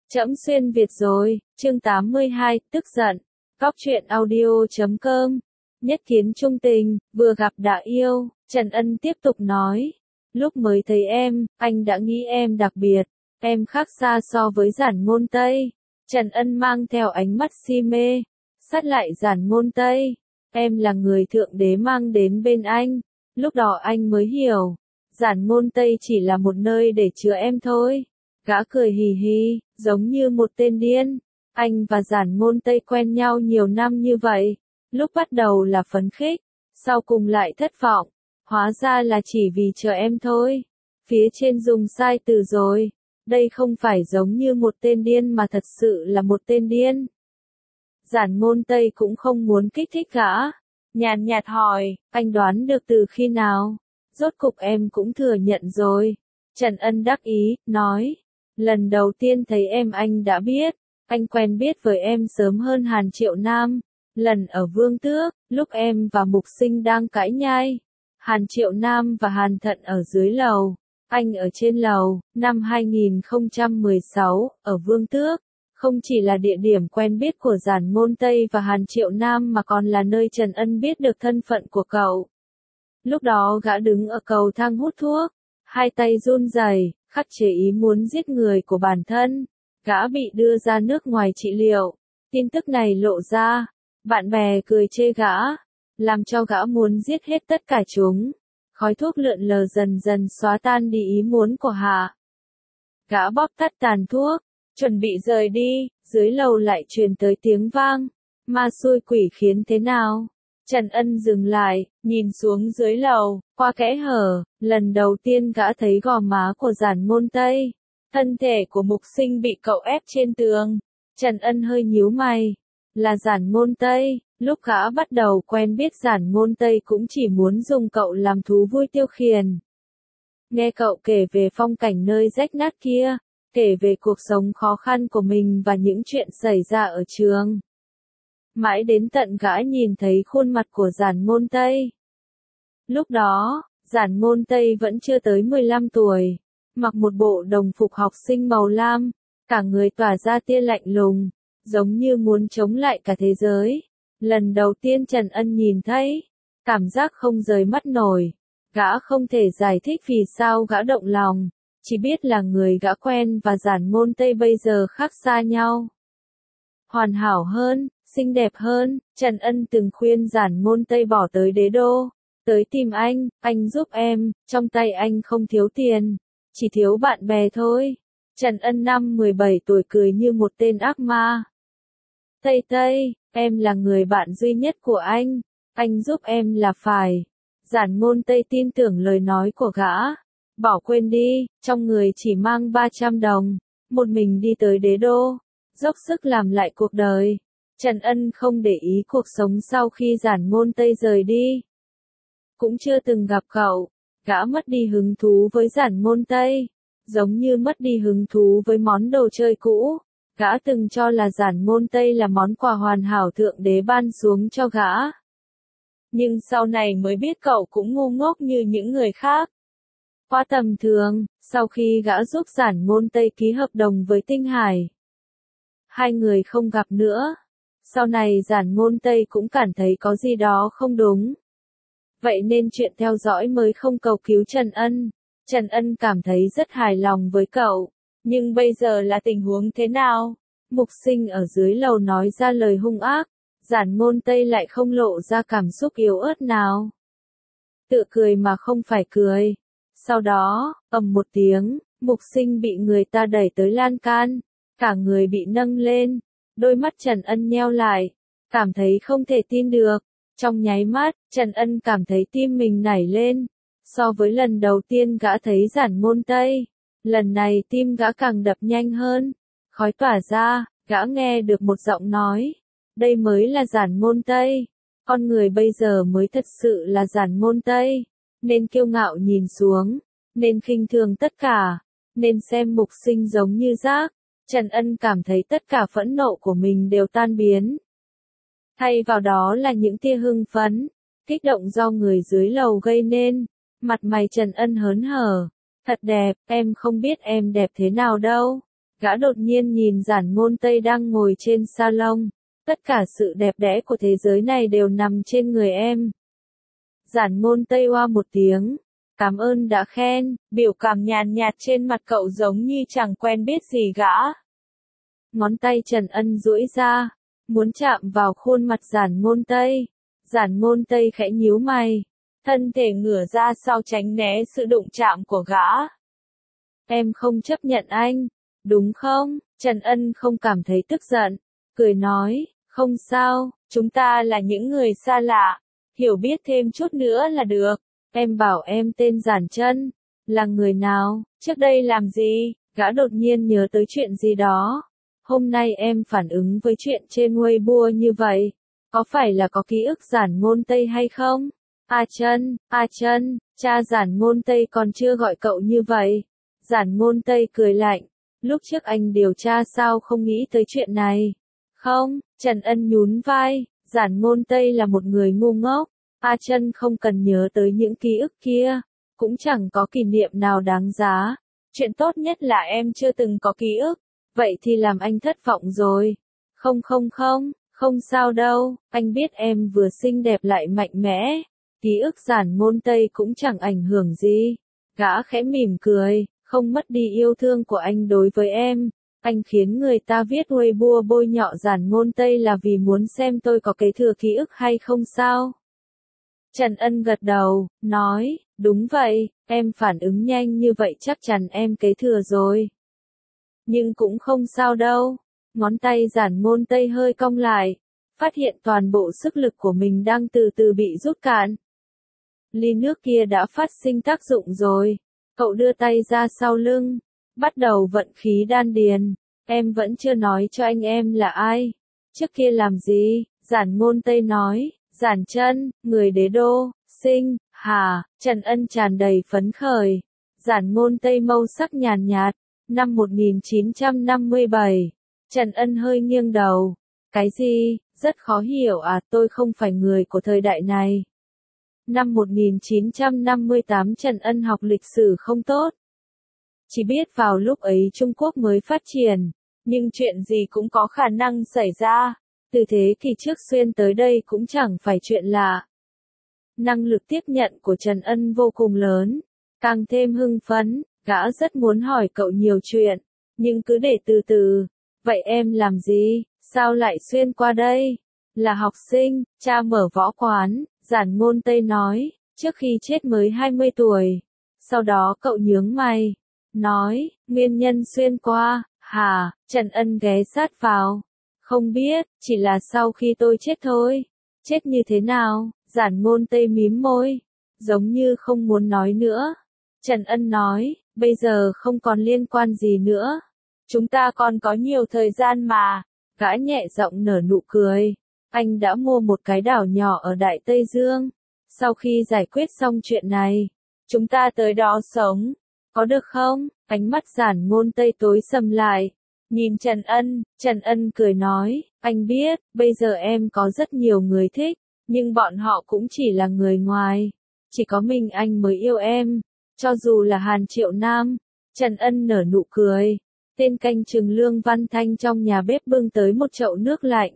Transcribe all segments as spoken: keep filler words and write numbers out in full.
Trẫm xuyên Việt rồi, chương tám mươi hai, tức giận. Góc truyện audio chấm com. Nhất kiến trung tình, vừa gặp đã yêu, Trần Ân tiếp tục nói. Lúc mới thấy em, anh đã nghĩ em đặc biệt, em khác xa so với Giản Ngôn Tây. Trần Ân mang theo ánh mắt si mê, sát lại Giản Ngôn Tây. Em là người thượng đế mang đến bên anh, lúc đó anh mới hiểu. Giản Ngôn Tây chỉ là một nơi để chứa em thôi. Gã cười hì hì, giống như một tên điên. Anh và Giản Ngôn Tây quen nhau nhiều năm như vậy. Lúc bắt đầu là phấn khích, sau cùng lại thất vọng. Hóa ra là chỉ vì chờ em thôi. Phía trên dùng sai từ rồi. Đây không phải giống như một tên điên mà thật sự là một tên điên. Giản Ngôn Tây cũng không muốn kích thích gã. Nhàn nhạt hỏi, anh đoán được từ khi nào? Rốt cục em cũng thừa nhận rồi. Trần Ân đắc ý, nói. Lần đầu tiên thấy em anh đã biết. Anh quen biết với em sớm hơn Hàn Triệu Nam. Lần ở Vương Tước, lúc em và Mục Sinh đang cãi nhai. Hàn Triệu Nam và Hàn Thận ở dưới lầu. Anh ở trên lầu, năm hai nghìn không trăm mười sáu, ở Vương Tước. Không chỉ là địa điểm quen biết của Giản Ngôn Tây và Hàn Triệu Nam mà còn là nơi Trần Ân biết được thân phận của cậu. Lúc đó gã đứng ở cầu thang hút thuốc, hai tay run rẩy, khắc chế ý muốn giết người của bản thân. Gã bị đưa ra nước ngoài trị liệu. Tin tức này lộ ra, bạn bè cười chê gã, làm cho gã muốn giết hết tất cả chúng. Khói thuốc lượn lờ dần dần xóa tan đi ý muốn của Hạ. Gã bóp tắt tàn thuốc, chuẩn bị rời đi, dưới lầu lại truyền tới tiếng vang. Ma xui quỷ khiến thế nào? Trần Ân dừng lại, nhìn xuống dưới lầu, qua kẽ hở, lần đầu tiên gã thấy gò má của Giản Ngôn Tây. Thân thể của Mục Sinh bị cậu ép trên tường. Trần Ân hơi nhíu mày. Là Giản Ngôn Tây, lúc gã bắt đầu quen biết Giản Ngôn Tây cũng chỉ muốn dùng cậu làm thú vui tiêu khiển. Nghe cậu kể về phong cảnh nơi rách nát kia, kể về cuộc sống khó khăn của mình và những chuyện xảy ra ở trường. Mãi đến tận gã nhìn thấy khuôn mặt của Giản Ngôn Tây. Lúc đó, Giản Ngôn Tây vẫn chưa tới mười lăm tuổi, mặc một bộ đồng phục học sinh màu lam, cả người tỏa ra tia lạnh lùng, giống như muốn chống lại cả thế giới. Lần đầu tiên Trần Ân nhìn thấy, cảm giác không rời mắt nổi. Gã không thể giải thích vì sao gã động lòng, chỉ biết là người gã quen và Giản Ngôn Tây bây giờ khác xa nhau. Hoàn hảo hơn, xinh đẹp hơn, Trần Ân từng khuyên Giản Ngôn Tây bỏ tới đế đô, tới tìm anh, anh giúp em, trong tay anh không thiếu tiền, chỉ thiếu bạn bè thôi. Trần Ân năm mười bảy tuổi cười như một tên ác ma. Tây Tây, em là người bạn duy nhất của anh, anh giúp em là phải. Giản Ngôn Tây tin tưởng lời nói của gã. Bỏ quên đi, trong người chỉ mang ba trăm đồng, một mình đi tới đế đô, dốc sức làm lại cuộc đời. Trần Ân không để ý cuộc sống sau khi Giản Ngôn Tây rời đi. Cũng chưa từng gặp cậu, gã mất đi hứng thú với Giản Ngôn Tây, giống như mất đi hứng thú với món đồ chơi cũ. Gã từng cho là Giản Ngôn Tây là món quà hoàn hảo thượng đế ban xuống cho gã. Nhưng sau này mới biết cậu cũng ngu ngốc như những người khác. Quá tầm thường, sau khi gã giúp Giản Ngôn Tây ký hợp đồng với Tinh Hải, hai người không gặp nữa. Sau này Giản Ngôn Tây cũng cảm thấy có gì đó không đúng. Vậy nên chuyện theo dõi mới không cầu cứu Trần Ân. Trần Ân cảm thấy rất hài lòng với cậu. Nhưng bây giờ là tình huống thế nào? Mục Sinh ở dưới lầu nói ra lời hung ác. Giản Ngôn Tây lại không lộ ra cảm xúc yếu ớt nào. Tự cười mà không phải cười. Sau đó, ầm một tiếng, Mục Sinh bị người ta đẩy tới lan can. Cả người bị nâng lên. Đôi mắt Trần Ân nheo lại. Cảm thấy không thể tin được. Trong nháy mắt, Trần Ân cảm thấy tim mình nảy lên. So với lần đầu tiên gã thấy Giản Ngôn Tây, lần này tim gã càng đập nhanh hơn. Khói tỏa ra, gã nghe được một giọng nói. Đây mới là Giản Ngôn Tây. Con người bây giờ mới thật sự là Giản Ngôn Tây. Nên kiêu ngạo nhìn xuống. Nên khinh thường tất cả. Nên xem Mục Sinh giống như rác. Trần Ân cảm thấy tất cả phẫn nộ của mình đều tan biến. Thay vào đó là những tia hưng phấn, kích động do người dưới lầu gây nên. Mặt mày Trần Ân hớn hở. Thật đẹp, em không biết em đẹp thế nào đâu. Gã đột nhiên nhìn Giản Ngôn Tây đang ngồi trên salon. Tất cả sự đẹp đẽ của thế giới này đều nằm trên người em. Giản Ngôn Tây oa một tiếng. Cảm ơn đã khen, biểu cảm nhàn nhạt trên mặt cậu giống như chẳng quen biết gì gã. Ngón tay Trần Ân duỗi ra, muốn chạm vào khuôn mặt Giản Ngôn Tây. Giản Ngôn Tây khẽ nhíu mày, thân thể ngửa ra sau tránh né sự đụng chạm của gã. Em không chấp nhận anh, đúng không? Trần Ân không cảm thấy tức giận, cười nói, không sao, chúng ta là những người xa lạ, hiểu biết thêm chút nữa là được. Em bảo em tên Giản Chân, là người nào, trước đây làm gì? Gã đột nhiên nhớ tới chuyện gì đó. Hôm nay em phản ứng với chuyện trên Weibo như vậy, có phải là có ký ức Giản Ngôn Tây hay không? A Chân, A Chân, cha Giản Ngôn Tây còn chưa gọi cậu như vậy. Giản Ngôn Tây cười lạnh, lúc trước anh điều tra sao không nghĩ tới chuyện này? Không, Trần Ân nhún vai, Giản Ngôn Tây là một người ngu ngốc. A Chân không cần nhớ tới những ký ức kia, cũng chẳng có kỷ niệm nào đáng giá. Chuyện tốt nhất là em chưa từng có ký ức, vậy thì làm anh thất vọng rồi. Không không không, không sao đâu, anh biết em vừa xinh đẹp lại mạnh mẽ. Ký ức Giản Ngôn Tây cũng chẳng ảnh hưởng gì. Gã khẽ mỉm cười, không mất đi yêu thương của anh đối với em. Anh khiến người ta viết Weibo bôi nhọ Giản Ngôn Tây là vì muốn xem tôi có kế thừa ký ức hay không sao? Trần Ân gật đầu, nói, đúng vậy, em phản ứng nhanh như vậy chắc chắn em kế thừa rồi. Nhưng cũng không sao đâu. Ngón tay Giản Ngôn Tây hơi cong lại, phát hiện toàn bộ sức lực của mình đang từ từ bị rút cạn. Ly nước kia đã phát sinh tác dụng rồi. Cậu đưa tay ra sau lưng, bắt đầu vận khí đan điền. Em vẫn chưa nói cho anh em là ai. Trước kia làm gì? Giản Ngôn Tây nói, Giản Chân, người đế đô, sinh, hà. Trần Ân tràn đầy phấn khởi. Giản Ngôn Tây màu sắc nhàn nhạt, năm một nghìn chín trăm năm mươi bảy. Trần Ân hơi nghiêng đầu. Cái gì? Rất khó hiểu à, tôi không phải người của thời đại này. Năm một nghìn chín trăm năm mươi tám Trần Ân học lịch sử không tốt. Chỉ biết vào lúc ấy Trung Quốc mới phát triển, nhưng chuyện gì cũng có khả năng xảy ra. Từ thế kỷ trước xuyên tới đây cũng chẳng phải chuyện lạ. Năng lực tiếp nhận của Trần Ân vô cùng lớn, càng thêm hưng phấn, gã rất muốn hỏi cậu nhiều chuyện, nhưng cứ để từ từ. Vậy em làm gì, sao lại xuyên qua đây? Là học sinh, cha mở võ quán, Giản Ngôn Tây nói, trước khi chết mới hai mươi tuổi. Sau đó cậu nhướng mày, nói, nguyên nhân xuyên qua, hả? Trần Ân ghé sát vào. Không biết, chỉ là sau khi tôi chết thôi. Chết như thế nào? Giản Ngôn Tây mím môi, giống như không muốn nói nữa. Trần Ân nói, bây giờ không còn liên quan gì nữa. Chúng ta còn có nhiều thời gian mà. Gã nhẹ giọng nở nụ cười. Anh đã mua một cái đảo nhỏ ở Đại Tây Dương. Sau khi giải quyết xong chuyện này, chúng ta tới đó sống. Có được không? Ánh mắt Giản Ngôn Tây tối sầm lại. Nhìn Trần Ân, Trần Ân cười nói, anh biết, bây giờ em có rất nhiều người thích, nhưng bọn họ cũng chỉ là người ngoài. Chỉ có mình anh mới yêu em, cho dù là Hàn Triệu Nam. Trần Ân nở nụ cười. Tên canh chừng Lương Văn Thanh trong nhà bếp bưng tới một chậu nước lạnh,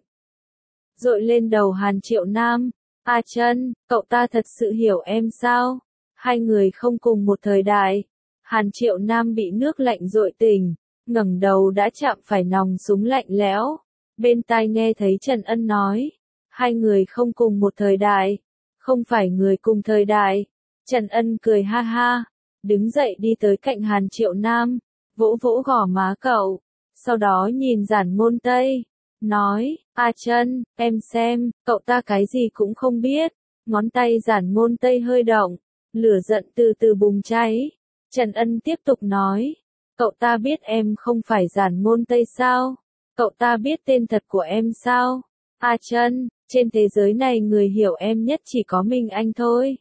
dội lên đầu Hàn Triệu Nam. A Chân, cậu ta thật sự hiểu em sao? Hai người không cùng một thời đại. Hàn Triệu Nam bị nước lạnh dội tỉnh, ngẩng đầu đã chạm phải nòng súng lạnh lẽo. Bên tai nghe thấy Trần Ân nói, hai người không cùng một thời đại, không phải người cùng thời đại. Trần Ân cười ha ha, đứng dậy đi tới cạnh Hàn Triệu Nam, vỗ vỗ gò má cậu, sau đó nhìn Giản Ngôn Tây, nói, A Chân, em xem, cậu ta cái gì cũng không biết. Ngón tay Giản Ngôn Tây hơi động, lửa giận từ từ bùng cháy. Trần Ân tiếp tục nói, cậu ta biết em không phải Giản Ngôn Tây sao? Cậu ta biết tên thật của em sao? A Chân, trên thế giới này người hiểu em nhất chỉ có mình anh thôi.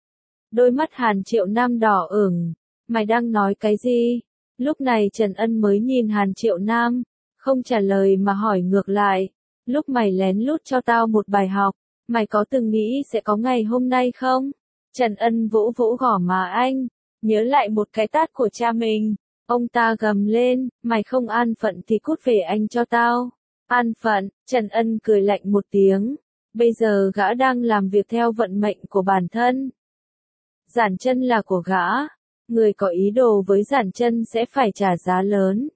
Đôi mắt Hàn Triệu Nam đỏ ửng, mày đang nói cái gì? Lúc này Trần Ân mới nhìn Hàn Triệu Nam, không trả lời mà hỏi ngược lại, lúc mày lén lút cho tao một bài học, mày có từng nghĩ sẽ có ngày hôm nay không? Trần Ân vỗ vỗ gò má anh, nhớ lại một cái tát của cha mình. Ông ta gầm lên, mày không an phận thì cút về anh cho tao. An phận, Trần Ân cười lạnh một tiếng. Bây giờ gã đang làm việc theo vận mệnh của bản thân. Giản Chân là của gã. Người có ý đồ với Giản Chân sẽ phải trả giá lớn.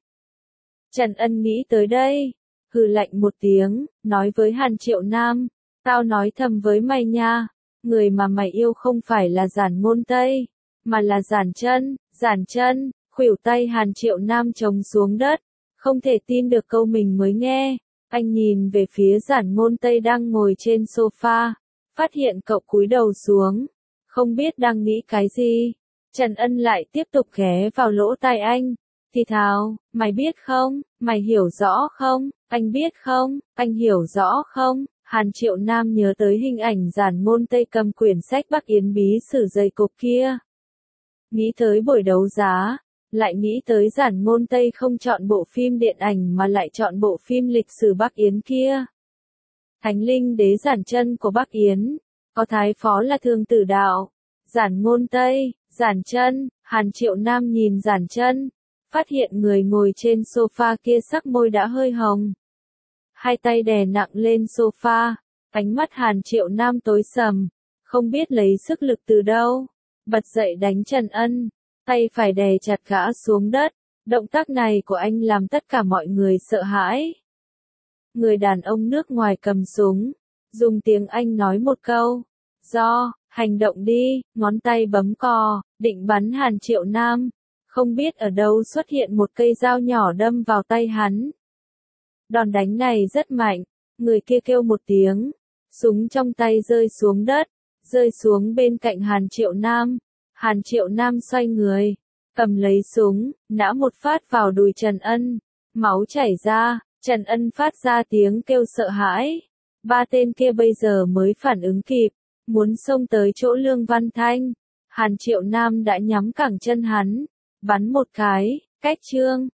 Trần Ân nghĩ tới đây. Hừ lạnh một tiếng, nói với Hàn Triệu Nam. Tao nói thầm với mày nha. Người mà mày yêu không phải là Giản Ngôn Tây, mà là Giản Chân. Giản Chân, khuỷu tay Hàn Triệu Nam trống xuống đất. Không thể tin được câu mình mới nghe. Anh nhìn về phía Giản Ngôn Tây đang ngồi trên sofa. Phát hiện cậu cúi đầu xuống. Không biết đang nghĩ cái gì. Trần Ân lại tiếp tục ghé vào lỗ tai anh. Thì thào, mày biết không, mày hiểu rõ không, anh biết không, anh hiểu rõ không. Hàn Triệu Nam nhớ tới hình ảnh Giản Ngôn Tây cầm quyển sách Bắc Yến bí sử dày cộp kia. Nghĩ tới buổi đấu giá, lại nghĩ tới Giản Ngôn Tây không chọn bộ phim điện ảnh mà lại chọn bộ phim lịch sử Bắc Yến kia. Thánh linh đế Giản Chân của Bắc Yến, có thái phó là Thương Tử Đạo, Giản Ngôn Tây, Giản Chân. Hàn Triệu Nam nhìn Giản Chân, phát hiện người ngồi trên sofa kia sắc môi đã hơi hồng. Hai tay đè nặng lên sofa, ánh mắt Hàn Triệu Nam tối sầm, không biết lấy sức lực từ đâu, bật dậy đánh Trần Ân, tay phải đè chặt gã xuống đất. Động tác này của anh làm tất cả mọi người sợ hãi. Người đàn ông nước ngoài cầm súng, dùng tiếng Anh nói một câu, do, hành động đi, ngón tay bấm cò, định bắn Hàn Triệu Nam. Không biết ở đâu xuất hiện một cây dao nhỏ đâm vào tay hắn. Đòn đánh này rất mạnh, người kia kêu một tiếng, súng trong tay rơi xuống đất, rơi xuống bên cạnh Hàn Triệu Nam. Hàn Triệu Nam xoay người, cầm lấy súng, nã một phát vào đùi Trần Ân, máu chảy ra, Trần Ân phát ra tiếng kêu sợ hãi. Ba tên kia bây giờ mới phản ứng kịp, muốn xông tới chỗ Lương Văn Thanh. Hàn Triệu Nam đã nhắm cẳng chân hắn, bắn một cái, cách chương.